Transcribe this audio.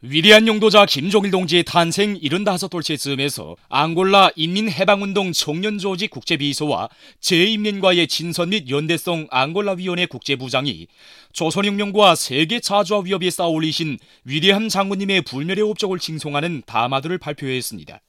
위대한 용도자 김종일 동지의 탄생 75돌째쯤에서 앙골라 인민해방운동 청년조직 국제비서와 재인민과의 친선 및 연대성 앙골라위원회 국제부장이 조선혁명과 세계 자주화 위협에 쌓아올리신 위대한 장군님의 불멸의 업적을 칭송하는 담화들을 발표했습니다.